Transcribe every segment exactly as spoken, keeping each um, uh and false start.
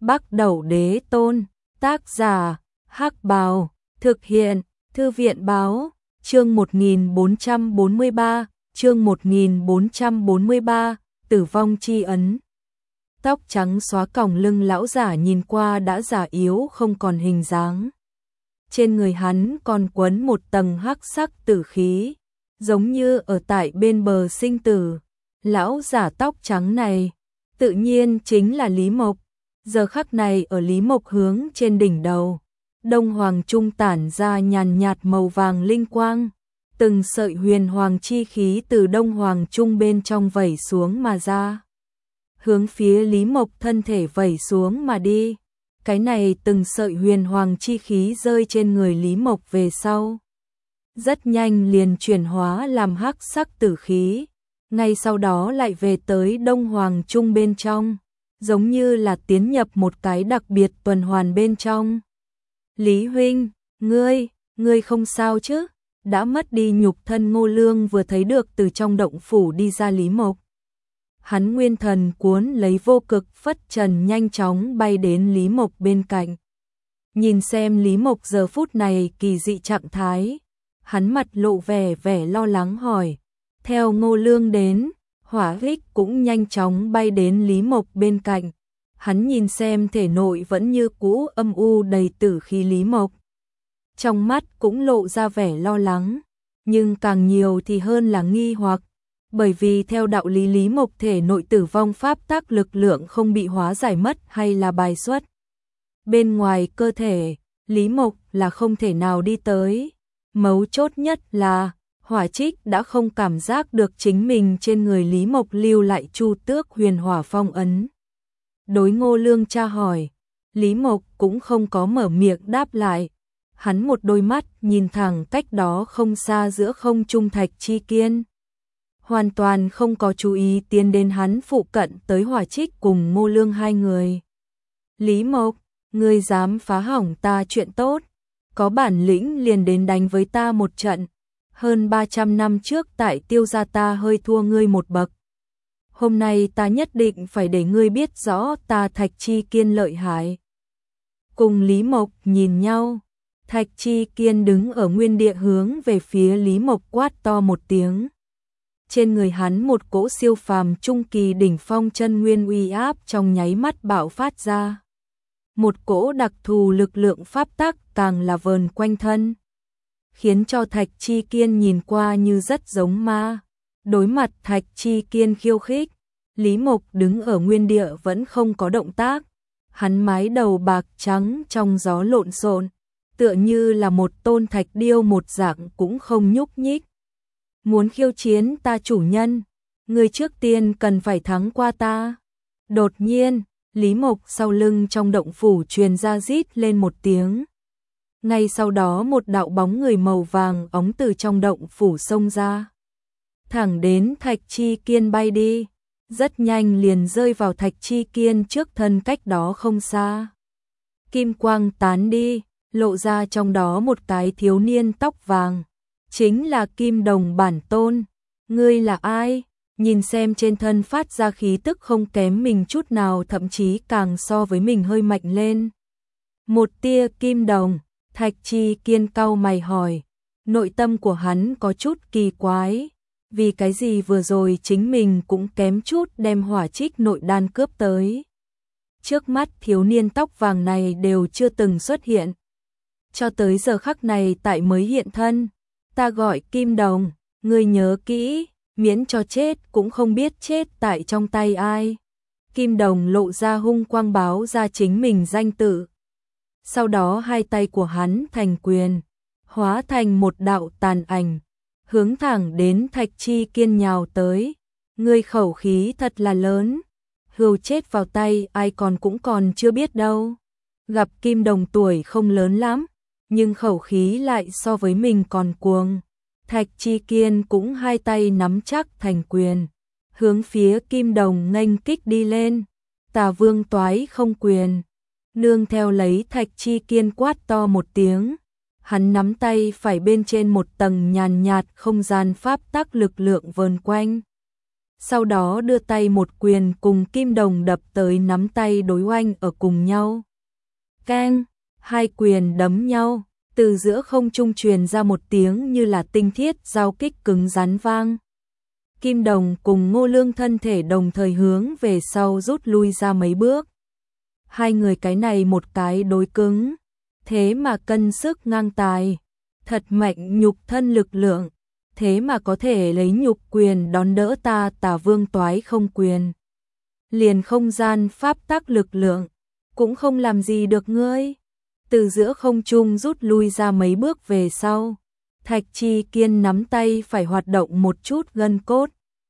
Bắc Đẩu Đế Tôn, tác giả, Hắc Bào, thực hiện, Thư viện báo, chương một nghìn bốn trăm bốn mươi ba, chương một nghìn bốn trăm bốn mươi ba, tử vong chi ấn. Tóc trắng xóa còng lưng lão giả nhìn qua đã già yếu không còn hình dáng. Trên người hắn còn quấn một tầng hắc sắc tử khí, giống như ở tại bên bờ sinh tử. Lão giả tóc trắng này, tự nhiên chính là Lý Mộc. Giờ khắc này ở Lý Mộc hướng trên đỉnh đầu, Đông Hoàng Trung tản ra nhàn nhạt màu vàng linh quang, từng sợi huyền hoàng chi khí từ Đông Hoàng Trung bên trong vẩy xuống mà ra, hướng phía Lý Mộc thân thể vẩy xuống mà đi. Cái này từng sợi huyền hoàng chi khí rơi trên người Lý Mộc về sau, rất nhanh liền chuyển hóa làm hắc sắc tử khí, ngay sau đó lại về tới Đông Hoàng Trung bên trong, giống như là tiến nhập một cái đặc biệt tuần hoàn bên trong. Lý huynh, ngươi, ngươi không sao chứ? Đã mất đi nhục thân Ngô Lương vừa thấy được từ trong động phủ đi ra Lý Mộc. Hắn nguyên thần cuốn lấy vô cực phất trần nhanh chóng bay đến Lý Mộc bên cạnh. Nhìn xem Lý Mộc giờ phút này kỳ dị trạng thái, hắn mặt lộ vẻ vẻ lo lắng hỏi. Theo Ngô Lương đến, Hỏa Hích cũng nhanh chóng bay đến Lý Mộc bên cạnh. Hắn nhìn xem thể nội vẫn như cũ âm u đầy tử khí Lý Mộc, trong mắt cũng lộ ra vẻ lo lắng, nhưng càng nhiều thì hơn là nghi hoặc, bởi vì theo đạo lý Lý Mộc thể nội tử vong pháp tắc lực lượng không bị hóa giải mất hay là bài xuất bên ngoài cơ thể, Lý Mộc là không thể nào đi tới. Mấu chốt nhất là Hỏa Trích đã không cảm giác được chính mình trên người Lý Mộc lưu lại Chu Tước huyền hỏa phong ấn. Đối Ngô Lương tra hỏi, Lý Mộc cũng không có mở miệng đáp lại. Hắn một đôi mắt nhìn thẳng cách đó không xa giữa không trung Thạch Chi Kiên, hoàn toàn không có chú ý tiến đến hắn phụ cận tới Hỏa Trích cùng Ngô Lương hai người. Lý Mộc, ngươi dám phá hỏng ta chuyện tốt, có bản lĩnh liền đến đánh với ta một trận. Hơn ba trăm năm trước tại Tiêu gia ta hơi thua ngươi một bậc. Hôm nay ta nhất định phải để ngươi biết rõ ta Thạch Chi Kiên lợi hại. Cùng Lý Mộc nhìn nhau, Thạch Chi Kiên đứng ở nguyên địa hướng về phía Lý Mộc quát to một tiếng. Trên người hắn một cỗ siêu phàm trung kỳ đỉnh phong chân nguyên uy áp trong nháy mắt bạo phát ra. Một cỗ đặc thù lực lượng pháp tắc càng là vờn quanh thân, khiến cho Thạch Chi Kiên nhìn qua như rất giống ma. Đối mặt Thạch Chi Kiên khiêu khích, Lý Mộc đứng ở nguyên địa vẫn không có động tác. Hắn mái đầu bạc trắng trong gió lộn xộn, tựa như là một tôn thạch điêu một dạng cũng không nhúc nhích. Muốn khiêu chiến ta chủ nhân, người trước tiên cần phải thắng qua ta. Đột nhiên, Lý Mộc sau lưng trong động phủ truyền ra rít lên một tiếng. Ngay sau đó một đạo bóng người màu vàng óng từ trong động phủ xông ra, thẳng đến Thạch Chi Kiên bay đi, rất nhanh liền rơi vào Thạch Chi Kiên trước thân cách đó không xa. Kim quang tán đi, lộ ra trong đó một cái thiếu niên tóc vàng, chính là Kim Đồng bản tôn. Ngươi là ai? Nhìn xem trên thân phát ra khí tức không kém mình chút nào, thậm chí càng so với mình hơi mạnh lên một tia kim đồng. Thạch Chi Kiên cau mày hỏi, nội tâm của hắn có chút kỳ quái, vì cái gì vừa rồi chính mình cũng kém chút đem Hỏa Trích nội đan cướp tới. Trước mắt thiếu niên tóc vàng này đều chưa từng xuất hiện, cho tới giờ khắc này tại mới hiện thân. Ta gọi Kim Đồng, ngươi nhớ kỹ, miễn cho chết cũng không biết chết tại trong tay ai. Kim Đồng lộ ra hung quang báo ra chính mình danh tự. Sau đó hai tay của hắn thành quyền, hóa thành một đạo tàn ảnh, hướng thẳng đến Thạch Chi Kiên nhào tới. Ngươi khẩu khí thật là lớn, hươu chết vào tay ai còn cũng còn chưa biết đâu. Gặp Kim Đồng tuổi không lớn lắm, nhưng khẩu khí lại so với mình còn cuồng. Thạch Chi Kiên cũng hai tay nắm chắc thành quyền, hướng phía Kim Đồng nghênh kích đi lên. Tà Vương Toái Không Quyền. Nương theo lấy Thạch Chi Kiên quát to một tiếng, hắn nắm tay phải bên trên một tầng nhàn nhạt không gian pháp tắc lực lượng vờn quanh. sau đó đưa tay một quyền cùng kim đồng đập tới nắm tay đối oanh ở cùng nhau. Keng, hai quyền đấm nhau, từ giữa không trung truyền ra một tiếng như là tinh thiết giao kích cứng rắn vang. Kim đồng cùng Ngô Lương thân thể đồng thời hướng về sau rút lui ra mấy bước. Hai người cái này một cái đối cứng, thế mà cân sức ngang tài, thật mạnh nhục thân lực lượng, thế mà có thể lấy nhục quyền đón đỡ ta Tà Vương toái không quyền. Liền không gian pháp tắc lực lượng, cũng không làm gì được ngươi. Từ giữa không trung rút lui ra mấy bước về sau, Thạch Chi Kiên nắm tay phải hoạt động một chút gân cốt.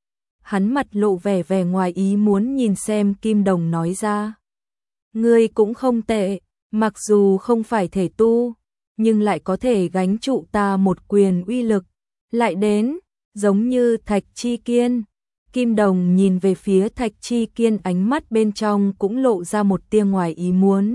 Hắn mặt lộ vẻ vẻ ngoài ý muốn nhìn xem Kim Đồng nói ra. Ngươi cũng không tệ, mặc dù không phải thể tu, nhưng lại có thể gánh trụ ta một quyền uy lực. Lại đến, giống như Thạch Chi Kiên. Kim Đồng nhìn về phía Thạch Chi Kiên, ánh mắt bên trong cũng lộ ra một tia ngoài ý muốn.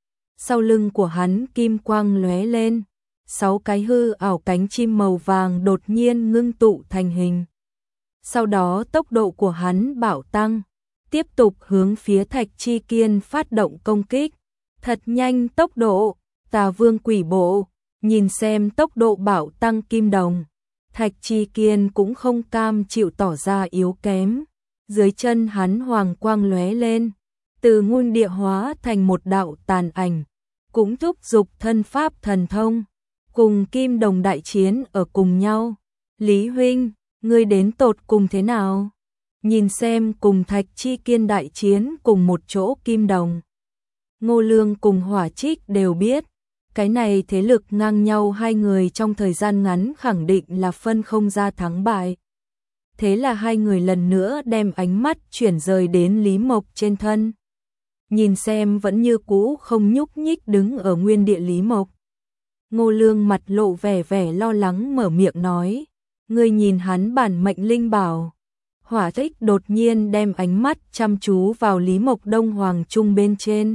Sau lưng của hắn kim quang lóe lên, sáu cái hư ảo cánh chim màu vàng đột nhiên ngưng tụ thành hình. Sau đó tốc độ của hắn bạo tăng, tiếp tục hướng phía Thạch Chi Kiên phát động công kích. Thật nhanh tốc độ, Tà Vương quỷ bộ, nhìn xem tốc độ bạo tăng Kim Đồng. Thạch Chi Kiên cũng không cam chịu tỏ ra yếu kém. Dưới chân hắn hoàng quang lóe lên, từ ngôn địa hóa thành một đạo tàn ảnh, cũng thúc giục thân pháp thần thông, cùng Kim Đồng đại chiến ở cùng nhau. Lý huynh, ngươi đến tột cùng thế nào? Nhìn xem cùng Thạch Chi Kiên đại chiến cùng một chỗ Kim Đồng, Ngô Lương cùng Hỏa Trích đều biết, cái này thế lực ngang nhau hai người trong thời gian ngắn khẳng định là phân không ra thắng bại. Thế là hai người lần nữa đem ánh mắt chuyển rời đến Lý Mộc trên thân. Nhìn xem vẫn như cũ không nhúc nhích đứng ở nguyên địa Lý Mộc, Ngô Lương mặt lộ vẻ vẻ lo lắng mở miệng nói, ngươi nhìn hắn bản mệnh linh bảo. Hỏa Trích đột nhiên đem ánh mắt chăm chú vào Lý Mộc Đông Hoàng Trung bên trên.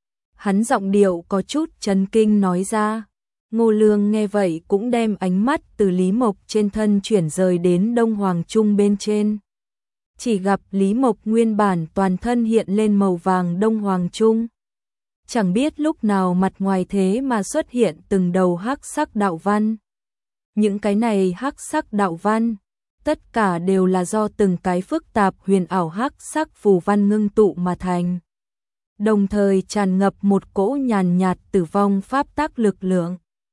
Hắn giọng điệu có chút chấn kinh nói ra. Ngô Lương nghe vậy cũng đem ánh mắt từ Lý Mộc trên thân chuyển rời đến Đông Hoàng Trung bên trên. Chỉ gặp Lý Mộc nguyên bản toàn thân hiện lên màu vàng Đông Hoàng Trung. Chẳng biết lúc nào mặt ngoài thế mà xuất hiện từng đầu hắc sắc đạo văn. Những cái này hắc sắc đạo văn, tất cả đều là do từng cái phức tạp huyền ảo hắc sắc phù văn ngưng tụ mà thành. Đồng thời tràn ngập một cỗ nhàn nhạt tử vong pháp tắc lực lượng.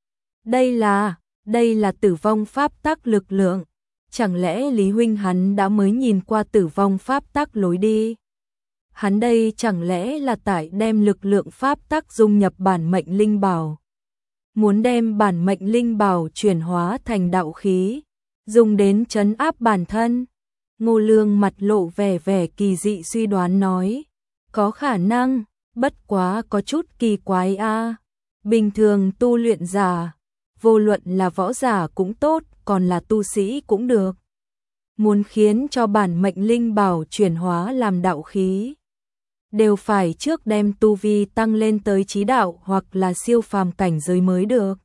Đây là, đây là tử vong pháp tắc lực lượng. Chẳng lẽ Lý huynh hắn đã mới nhìn qua tử vong pháp tắc lối đi? Hắn đây chẳng lẽ là tại đem lực lượng pháp tắc dung nhập bản mệnh linh bảo? Muốn đem bản mệnh linh bảo chuyển hóa thành đạo khí, dùng đến trấn áp bản thân? Ngô Lương mặt lộ vẻ vẻ kỳ dị suy đoán nói. Có khả năng, bất quá có chút kỳ quái a. À. Bình thường tu luyện giả, vô luận là võ giả cũng tốt, còn là tu sĩ cũng được. Muốn khiến cho bản mệnh linh bảo chuyển hóa làm đạo khí, đều phải trước đem tu vi tăng lên tới chí đạo hoặc là siêu phàm cảnh giới mới được.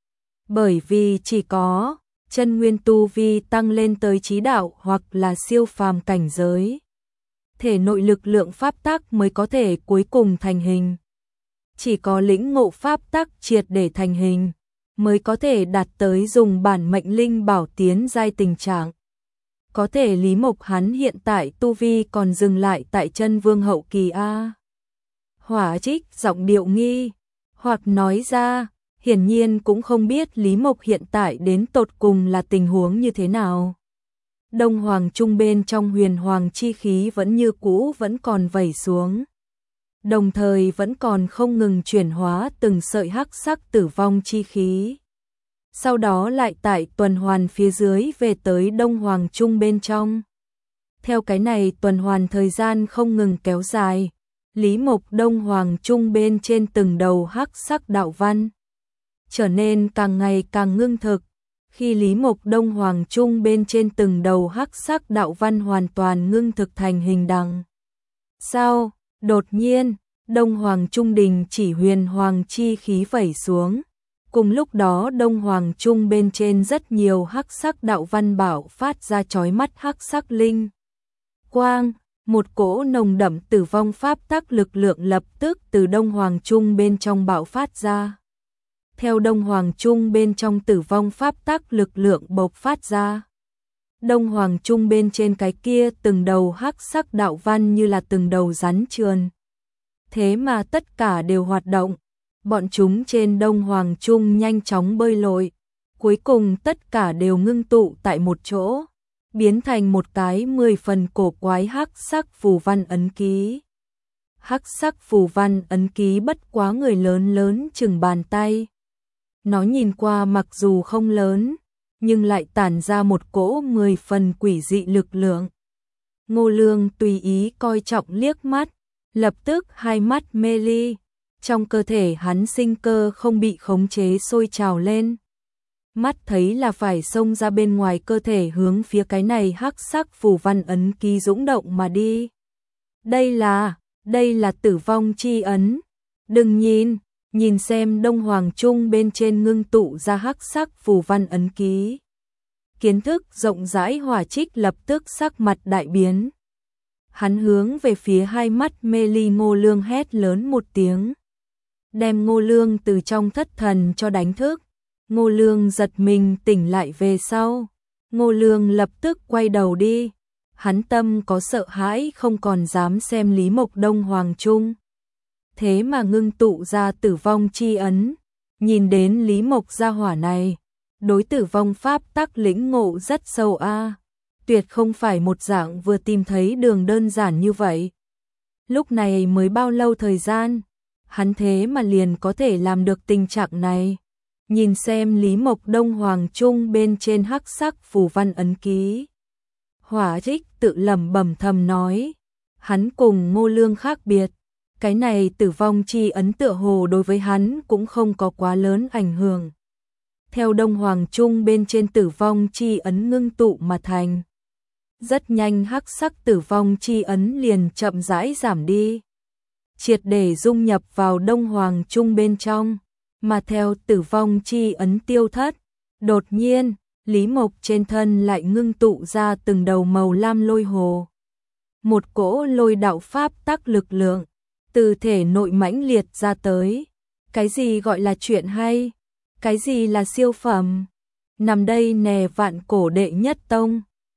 Bởi vì chỉ có chân nguyên tu vi tăng lên tới chí đạo hoặc là siêu phàm cảnh giới, thể nội lực lượng pháp tắc mới có thể cuối cùng thành hình. Chỉ có lĩnh ngộ pháp tắc triệt để thành hình, mới có thể đạt tới dùng bản mệnh linh bảo tiến giai tình trạng. Có thể Lý Mộc hắn hiện tại tu vi còn dừng lại tại chân vương hậu kỳ a. Hỏa Trích giọng điệu nghi, hoặc nói ra, hiển nhiên cũng không biết Lý Mộc hiện tại đến tột cùng là tình huống như thế nào. Đông Hoàng Trung bên trong huyền hoàng chi khí vẫn như cũ vẫn còn vẩy xuống. Đồng thời vẫn còn không ngừng chuyển hóa từng sợi hắc sắc tử vong chi khí. Sau đó lại tại tuần hoàn phía dưới về tới Đông Hoàng Trung bên trong. Theo cái này tuần hoàn thời gian không ngừng kéo dài, Lý Mộc Đông Hoàng Trung bên trên từng đầu hắc sắc đạo văn trở nên càng ngày càng ngưng thực. Khi Lý Mộc Đông Hoàng Trung bên trên từng đầu hắc sắc đạo văn hoàn toàn ngưng thực thành hình đằng. Sao? Đột nhiên, Đông Hoàng Trung đình chỉ huyền hoàng chi khí vẩy xuống. Cùng lúc đó Đông Hoàng Trung bên trên rất nhiều hắc sắc đạo văn bảo phát ra chói mắt hắc sắc linh quang, một cỗ nồng đậm tử vong pháp tắc lực lượng lập tức từ Đông Hoàng Trung bên trong bạo phát ra. Theo Đông Hoàng Trung bên trong tử vong pháp tắc lực lượng bộc phát ra. Đông Hoàng Trung bên trên cái kia từng đầu hắc sắc đạo văn như là từng đầu rắn trườn. Thế mà tất cả đều hoạt động, bọn chúng trên Đông Hoàng Trung nhanh chóng bơi lội, cuối cùng tất cả đều ngưng tụ tại một chỗ, biến thành một cái mười phần cổ quái hắc sắc phù văn ấn ký. Hắc sắc phù văn ấn ký bất quá người lớn lớn chừng bàn tay. Nó nhìn qua mặc dù không lớn, nhưng lại tản ra một cỗ mười phần quỷ dị lực lượng. Ngô Lương tùy ý coi trọng liếc mắt, lập tức hai mắt mê ly, trong cơ thể hắn sinh cơ không bị khống chế sôi trào lên. Mắt thấy là phải xông ra bên ngoài cơ thể hướng phía cái này hắc sắc phù văn ấn ký dũng động mà đi. Đây là, đây là tử vong chi ấn. Đừng nhìn, nhìn xem Đông Hoàng Trung bên trên ngưng tụ ra hắc sắc phù văn ấn ký. Kiến thức rộng rãi Hỏa Trích lập tức sắc mặt đại biến. Hắn hướng về phía hai mắt mê ly Ngô Lương hét lớn một tiếng. Đem Ngô Lương từ trong thất thần cho đánh thức. Ngô Lương giật mình tỉnh lại về sau. Ngô Lương lập tức quay đầu đi. Hắn tâm có sợ hãi không còn dám xem Lý Mộc Đông Hoàng Trung. Thế mà ngưng tụ ra tử vong chi ấn. Nhìn đến Lý Mộc gia hỏa này. Đối tử vong pháp tắc lĩnh ngộ rất sâu a, tuyệt không phải một dạng vừa tìm thấy đường đơn giản như vậy. Lúc này mới bao lâu thời gian, hắn thế mà liền có thể làm được tình trạng này. Nhìn xem Lý Mộc Đông Hoàng Trung bên trên hắc sắc phù văn ấn ký. Hỏa Trích tự lẩm bẩm thầm nói, hắn cùng Ngô Lương khác biệt, cái này tử vong chi ấn tựa hồ đối với hắn cũng không có quá lớn ảnh hưởng. Theo Đông Hoàng Trung bên trên tử vong chi ấn ngưng tụ mà thành. Rất nhanh hắc sắc tử vong chi ấn liền chậm rãi giảm đi. Triệt để dung nhập vào Đông Hoàng Trung bên trong. Mà theo tử vong chi ấn tiêu thất. Đột nhiên, Lý Mộc trên thân lại ngưng tụ ra từng đầu màu lam lôi hồ. Một cỗ lôi đạo pháp tắc lực lượng. Từ thể nội mãnh liệt ra tới. Cái gì gọi là chuyện hay? Cái gì là siêu phẩm? Nằm đây nè vạn cổ đệ nhất tông.